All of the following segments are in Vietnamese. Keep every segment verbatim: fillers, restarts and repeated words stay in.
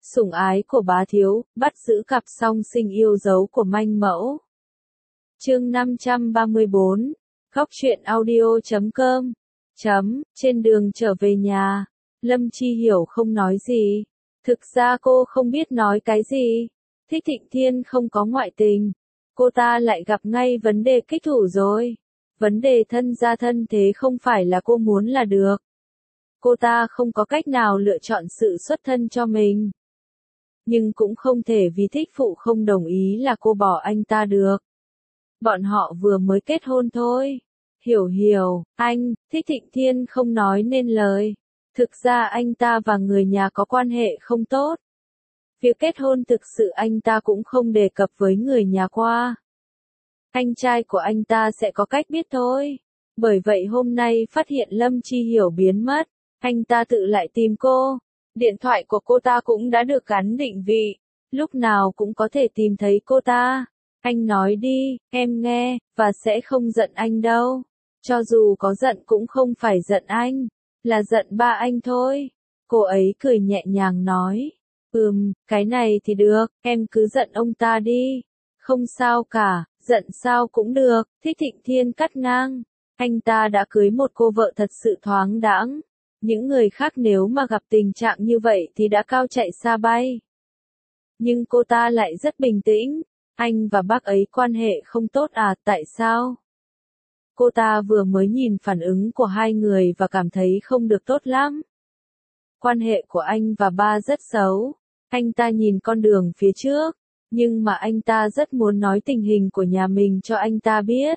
Sủng ái của bá thiếu, bắt giữ cặp song sinh yêu dấu của manh mẫu. Chương năm trăm ba mươi bốn, Góc truyện audio chấm com. Chấm, trên đường trở về nhà, Lâm Chi Hiểu không nói gì. Thực ra cô không biết nói cái gì. Thích Thịnh Thiên không có ngoại tình. Cô ta lại gặp ngay vấn đề kích thủ rồi. Vấn đề thân gia thân thế không phải là cô muốn là được. Cô ta không có cách nào lựa chọn sự xuất thân cho mình. Nhưng cũng không thể vì thích phụ không đồng ý là cô bỏ anh ta được. Bọn họ vừa mới kết hôn thôi. Hiểu hiểu, anh, Thích Thịnh Thiên không nói nên lời. Thực ra anh ta và người nhà có quan hệ không tốt. Việc kết hôn thực sự anh ta cũng không đề cập với người nhà qua. Anh trai của anh ta sẽ có cách biết thôi. Bởi vậy hôm nay phát hiện Lâm Chi Hiểu biến mất, anh ta tự lại tìm cô. Điện thoại của cô ta cũng đã được gắn định vị, lúc nào cũng có thể tìm thấy cô ta. Anh nói đi, em nghe, và sẽ không giận anh đâu. Cho dù có giận cũng không phải giận anh, là giận ba anh thôi. Cô ấy cười nhẹ nhàng nói, ừm, cái này thì được, em cứ giận ông ta đi. Không sao cả, giận sao cũng được. Thích Thịnh Thiên cắt ngang. Anh ta đã cưới một cô vợ thật sự thoáng đãng. Những người khác nếu mà gặp tình trạng như vậy thì đã cao chạy xa bay. Nhưng cô ta lại rất bình tĩnh. Anh và bác ấy quan hệ không tốt à, tại sao? Cô ta vừa mới nhìn phản ứng của hai người và cảm thấy không được tốt lắm. Quan hệ của anh và ba rất xấu. Anh ta nhìn con đường phía trước, nhưng mà anh ta rất muốn nói tình hình của nhà mình cho anh ta biết.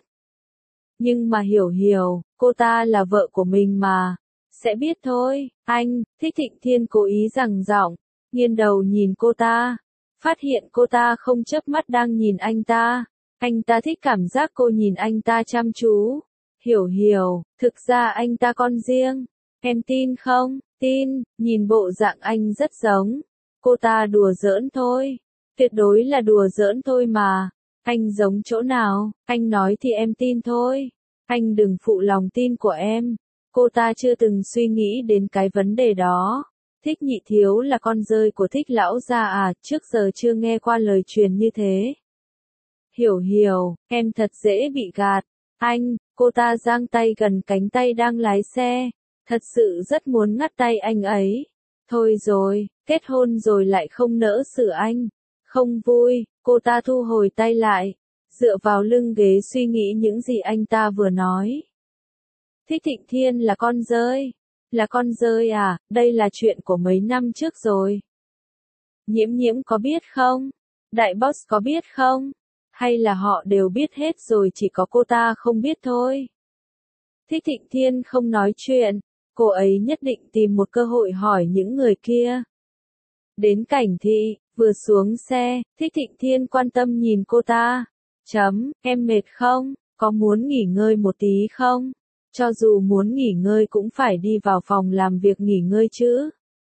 Nhưng mà hiểu hiểu, cô ta là vợ của mình mà. Sẽ biết thôi, anh, Thích Thịnh Thiên cố ý gằn giọng, nghiêng đầu nhìn cô ta. Phát hiện cô ta không chớp mắt đang nhìn anh ta. Anh ta thích cảm giác cô nhìn anh ta chăm chú. Hiểu hiểu, thực ra anh ta con riêng. Em tin không? Tin, nhìn bộ dạng anh rất giống. Cô ta đùa giỡn thôi. Tuyệt đối là đùa giỡn thôi mà. Anh giống chỗ nào? Anh nói thì em tin thôi. Anh đừng phụ lòng tin của em. Cô ta chưa từng suy nghĩ đến cái vấn đề đó. Thích Nhị Thiếu là con rơi của Thích lão gia à, trước giờ chưa nghe qua lời truyền như thế. Hiểu hiểu, em thật dễ bị gạt. Anh, cô ta giang tay gần cánh tay đang lái xe. Thật sự rất muốn ngắt tay anh ấy. Thôi rồi, kết hôn rồi lại không nỡ xử anh. Không vui, cô ta thu hồi tay lại. Dựa vào lưng ghế suy nghĩ những gì anh ta vừa nói. Thích Thịnh Thiên là con rơi. Là con rơi à, đây là chuyện của mấy năm trước rồi. Nhiễm nhiễm có biết không? Đại boss có biết không? Hay là họ đều biết hết rồi chỉ có cô ta không biết thôi? Thích Thịnh Thiên không nói chuyện. Cô ấy nhất định tìm một cơ hội hỏi những người kia. Đến Cảnh Thị, vừa xuống xe, Thích Thịnh Thiên quan tâm nhìn cô ta. Chấm, em mệt không? Có muốn nghỉ ngơi một tí không? Cho dù muốn nghỉ ngơi cũng phải đi vào phòng làm việc nghỉ ngơi chứ.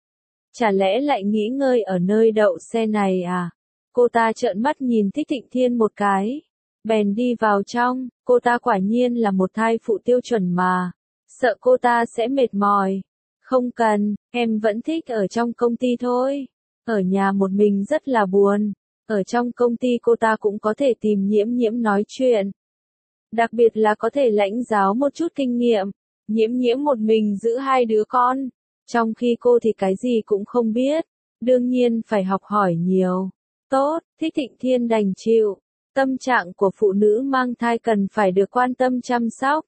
Chả lẽ lại nghỉ ngơi ở nơi đậu xe này à? Cô ta trợn mắt nhìn Thích Thịnh Thiên một cái. Bèn đi vào trong, cô ta quả nhiên là một thai phụ tiêu chuẩn mà. Sợ cô ta sẽ mệt mỏi. Không cần, em vẫn thích ở trong công ty thôi. Ở nhà một mình rất là buồn. Ở trong công ty cô ta cũng có thể tìm Nhiễm Nhiễm nói chuyện. Đặc biệt là có thể lãnh giáo một chút kinh nghiệm. Nhiễm Nhiễm một mình giữ hai đứa con. Trong khi cô thì cái gì cũng không biết. Đương nhiên phải học hỏi nhiều. Tốt, Thích Thịnh Thiên đành chịu. Tâm trạng của phụ nữ mang thai cần phải được quan tâm chăm sóc.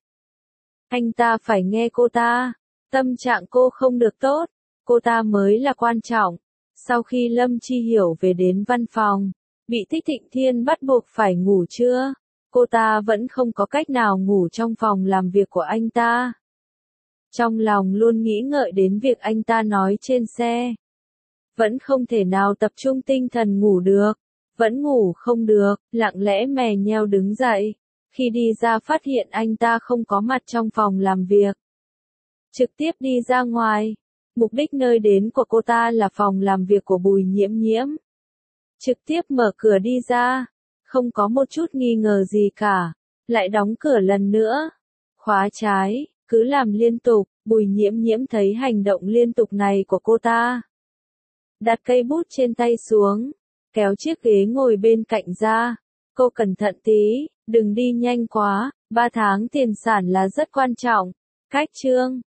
Anh ta phải nghe cô ta. Tâm trạng cô không được tốt. Cô ta mới là quan trọng. Sau khi Lâm Chi Hiểu về đến văn phòng, bị Thích Thịnh Thiên bắt buộc phải ngủ trưa. Cô ta vẫn không có cách nào ngủ trong phòng làm việc của anh ta. Trong lòng luôn nghĩ ngợi đến việc anh ta nói trên xe. Vẫn không thể nào tập trung tinh thần ngủ được. Vẫn ngủ không được, lặng lẽ mè nheo đứng dậy. Khi đi ra phát hiện anh ta không có mặt trong phòng làm việc. Trực tiếp đi ra ngoài. Mục đích nơi đến của cô ta là phòng làm việc của Bùi Nhiễm Nhiễm. Trực tiếp mở cửa đi ra. Không có một chút nghi ngờ gì cả. Lại đóng cửa lần nữa. Khóa trái, cứ làm liên tục. Bùi Nhiễm Nhiễm thấy hành động liên tục này của cô ta. đặt cây bút trên tay xuống, kéo chiếc ghế ngồi bên cạnh ra. Cô cẩn thận tí, đừng đi nhanh quá, ba tháng tiền sản là rất quan trọng. Cách chương